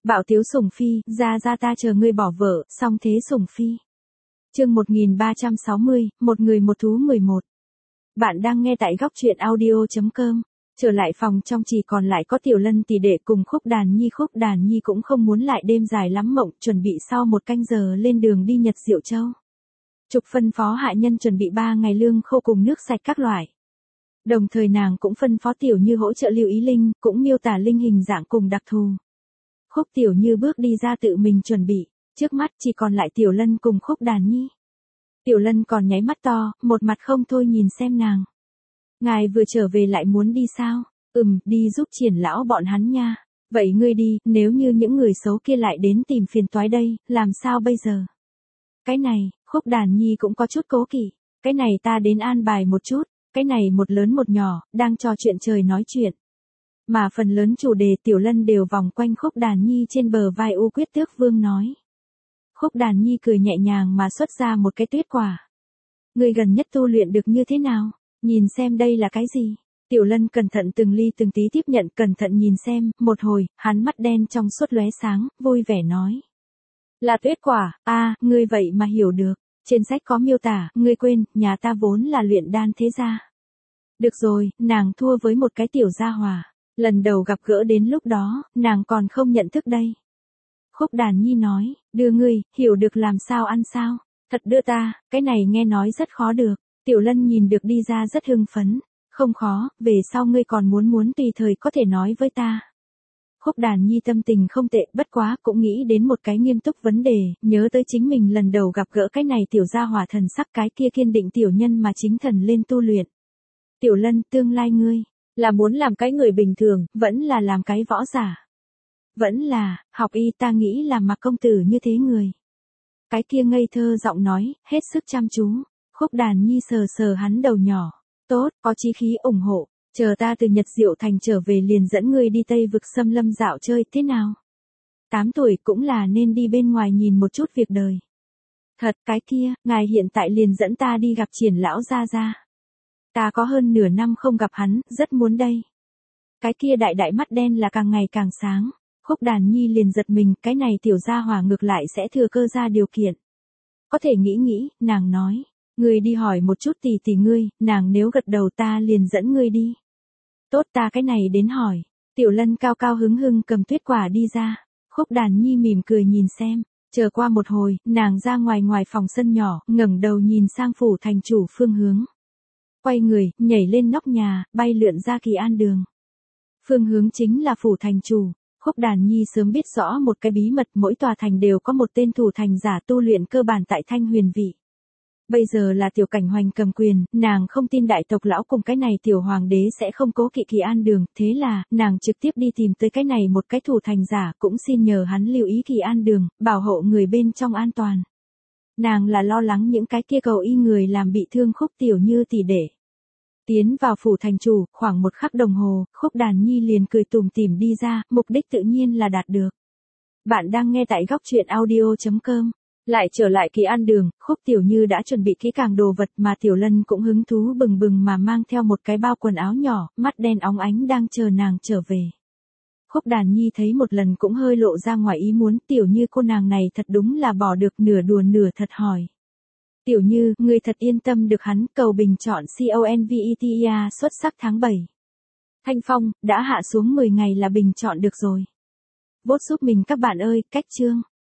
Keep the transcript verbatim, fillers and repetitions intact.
Bạo tiếu sủng phi, ra ra ta chờ ngươi bỏ vợ, song thế sủng phi. Chương một nghìn ba trăm sáu mươi, một người một thú mười một. Bạn đang nghe tại góc truyện audio chấm com. Trở lại phòng trong chỉ còn lại có Tiểu Lân tỷ đệ cùng Khúc Đàn Nhi. Khúc Đàn Nhi cũng không muốn lại đêm dài lắm mộng, chuẩn bị sau một canh giờ lên đường đi Nhật Diệu Châu. Trục phân phó hạ nhân chuẩn bị ba ngày lương khô cùng nước sạch các loại. Đồng thời nàng cũng phân phó Tiểu Như hỗ trợ Lưu Ý Linh, cũng miêu tả Linh hình dạng cùng đặc thù. Khúc Tiểu Như bước đi ra tự mình chuẩn bị, trước mắt chỉ còn lại Tiểu Lân cùng Khúc Đàn Nhi. Tiểu Lân còn nháy mắt to, một mặt không thôi nhìn xem nàng. Ngài vừa trở về lại muốn đi sao? Ừm, đi giúp Triển lão bọn hắn nha. Vậy ngươi đi, nếu như những người xấu kia lại đến tìm phiền toái đây, làm sao bây giờ? Cái này, Khúc Đàn Nhi cũng có chút cố kỵ. Cái này ta đến an bài một chút, cái này một lớn một nhỏ, đang trò chuyện trời nói chuyện. Mà phần lớn chủ đề Tiểu Lân đều vòng quanh Khúc Đàn Nhi trên bờ vai U Quyết Tước Vương nói. Khúc Đàn Nhi cười nhẹ nhàng mà xuất ra một cái tuyết quả. Ngươi gần nhất tu luyện được như thế nào? Nhìn xem đây là cái gì? Tiểu Lân cẩn thận từng ly từng tí tiếp nhận, cẩn thận nhìn xem, một hồi, hắn mắt đen trong suốt lóe sáng, vui vẻ nói. Là tuyết quả, a, à, ngươi vậy mà hiểu được. Trên sách có miêu tả, ngươi quên, nhà ta vốn là luyện đan thế gia. Được rồi, nàng thua với một cái tiểu gia hỏa. Lần đầu gặp gỡ đến lúc đó, nàng còn không nhận thức đây. Khúc Đàn Nhi nói, đưa ngươi, hiểu được làm sao ăn sao? Thật đưa ta, cái này nghe nói rất khó được. Tiểu Lân nhìn được đi ra rất hưng phấn. Không khó, về sau ngươi còn muốn muốn tùy thời có thể nói với ta. Khúc Đàn Nhi tâm tình không tệ, bất quá cũng nghĩ đến một cái nghiêm túc vấn đề, nhớ tới chính mình lần đầu gặp gỡ cái này tiểu gia hỏa thần sắc, cái kia kiên định tiểu nhân mà chính thần lên tu luyện. Tiểu Lân, tương lai ngươi, là muốn làm cái người bình thường, vẫn là làm cái võ giả? Vẫn là, học y, ta nghĩ là Mạc công tử như thế người. Cái kia ngây thơ giọng nói, hết sức chăm chú. Khúc Đàn Nhi sờ sờ hắn đầu nhỏ. Tốt, có chí khí ủng hộ. Chờ ta từ Nhật Diệu Thành trở về liền dẫn ngươi đi Tây Vực Xâm Lâm dạo chơi, thế nào? Tám tuổi cũng là nên đi bên ngoài nhìn một chút việc đời. Thật, cái kia, ngài hiện tại liền dẫn ta đi gặp Triển lão gia gia. Ta có hơn nửa năm không gặp hắn, rất muốn đây. Cái kia đại đại mắt đen là càng ngày càng sáng. Khúc Đàn Nhi liền giật mình, cái này tiểu gia hỏa ngược lại sẽ thừa cơ ra điều kiện. Có thể nghĩ nghĩ, nàng nói. Ngươi đi hỏi một chút tỷ tỷ ngươi, nàng nếu gật đầu ta liền dẫn ngươi đi. Tốt, ta cái này đến hỏi. Tiểu Lân cao cao hứng hưng cầm tuyết quả đi ra. Khúc Đàn Nhi mỉm cười nhìn xem. Chờ qua một hồi, nàng ra ngoài ngoài phòng sân nhỏ, ngẩng đầu nhìn sang phủ thành chủ phương hướng. Quay người, nhảy lên nóc nhà, bay lượn ra Kỳ An đường. Phương hướng chính là phủ thành chủ. Khúc Đàn Nhi sớm biết rõ một cái bí mật, mỗi tòa thành đều có một tên thủ thành giả tu luyện cơ bản tại Thanh Huyền vị. Bây giờ là Tiểu Cảnh Hoành cầm quyền, nàng không tin đại tộc lão cùng cái này tiểu hoàng đế sẽ không cố kỵ Kỳ An đường, thế là, nàng trực tiếp đi tìm tới cái này một cái thủ thành giả, cũng xin nhờ hắn lưu ý Kỳ An đường, bảo hộ người bên trong an toàn. Nàng là lo lắng những cái kia cầu y người làm bị thương Khúc Tiểu Như tỷ đệ. Tiến vào phủ thành chủ, khoảng một khắc đồng hồ, Khúc Đàn Nhi liền cười tủm tỉm đi ra, mục đích tự nhiên là đạt được. Bạn đang nghe tại góc truyện audio chấm com. Lại trở lại Kỳ An đường, Khúc Tiểu Như đã chuẩn bị kỹ càng đồ vật mà Tiểu Lân cũng hứng thú bừng bừng mà mang theo một cái bao quần áo nhỏ, mắt đen óng ánh đang chờ nàng trở về. Khúc Đàn Nhi thấy một lần cũng hơi lộ ra ngoài ý muốn, Tiểu Như cô nàng này thật đúng là bỏ được nửa đùa nửa thật hỏi. Tiểu Như, ngươi thật yên tâm được hắn, cầu bình chọn CONVETIA xuất sắc tháng bảy. Thanh Phong, đã hạ xuống mười ngày là bình chọn được rồi. Vote giúp mình các bạn ơi, cách chương.